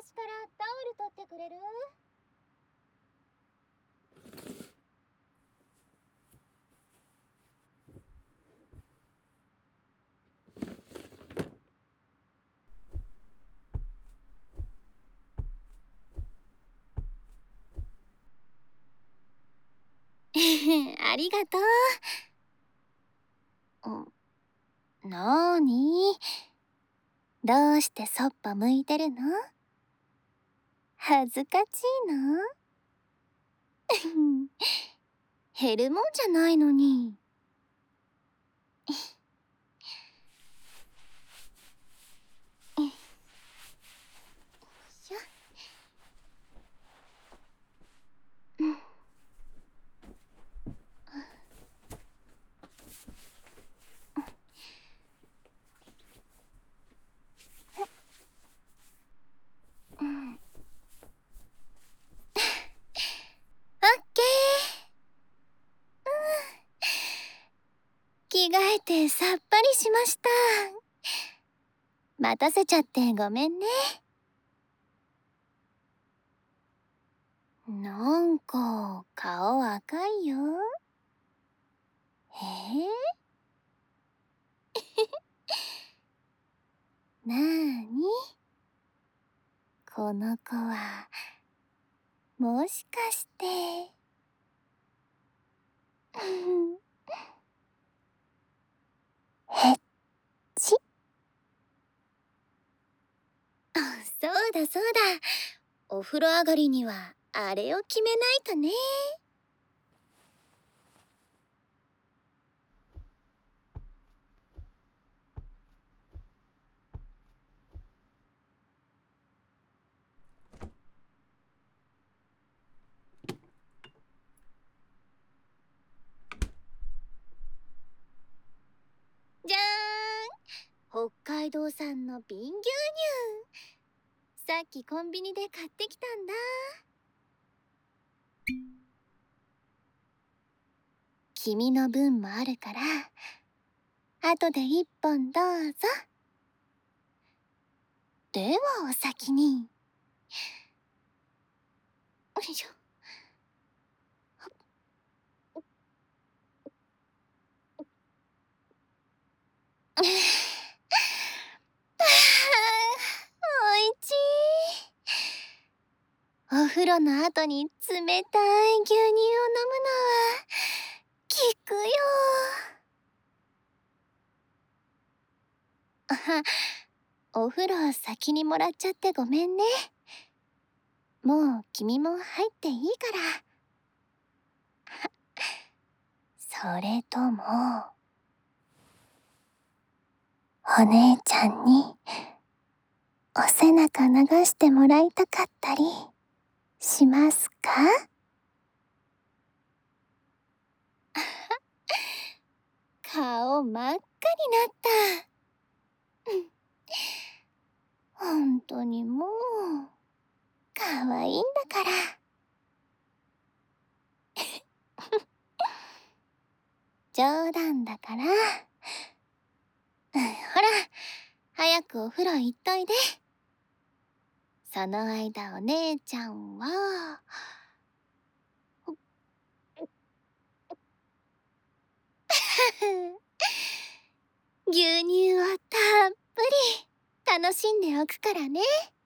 私からタオル取ってくれる？ありがとう。なーに？どうしてそっぽ向いてるの？恥ずかしいの？減るもんじゃないのに。よいしょ。オッケー。着替えてさっぱりしました。待たせちゃってごめんね。なんか顔赤いよ。なーに？この子はもしかしてへっち。あ、そうだそうだ。お風呂上がりにはあれを決めないとね。じゃーん、北海道産の瓶牛乳。さっきコンビニで買ってきたんだ。君の分もあるから後で1本どうぞ。ではお先に。よいしょ。おいちい。お風呂の後に冷たい牛乳を飲むのは効くよ。お風呂先にもらっちゃってごめんね。もう君も入っていいから。それともお姉ちゃんにお背中流してもらいたかったりしますか？顔真っ赤になった。本当にもう可愛いんだから冗談だから。ほら、早くお風呂行っといで。その間お姉ちゃんは牛乳をたっぷり楽しんでおくからね。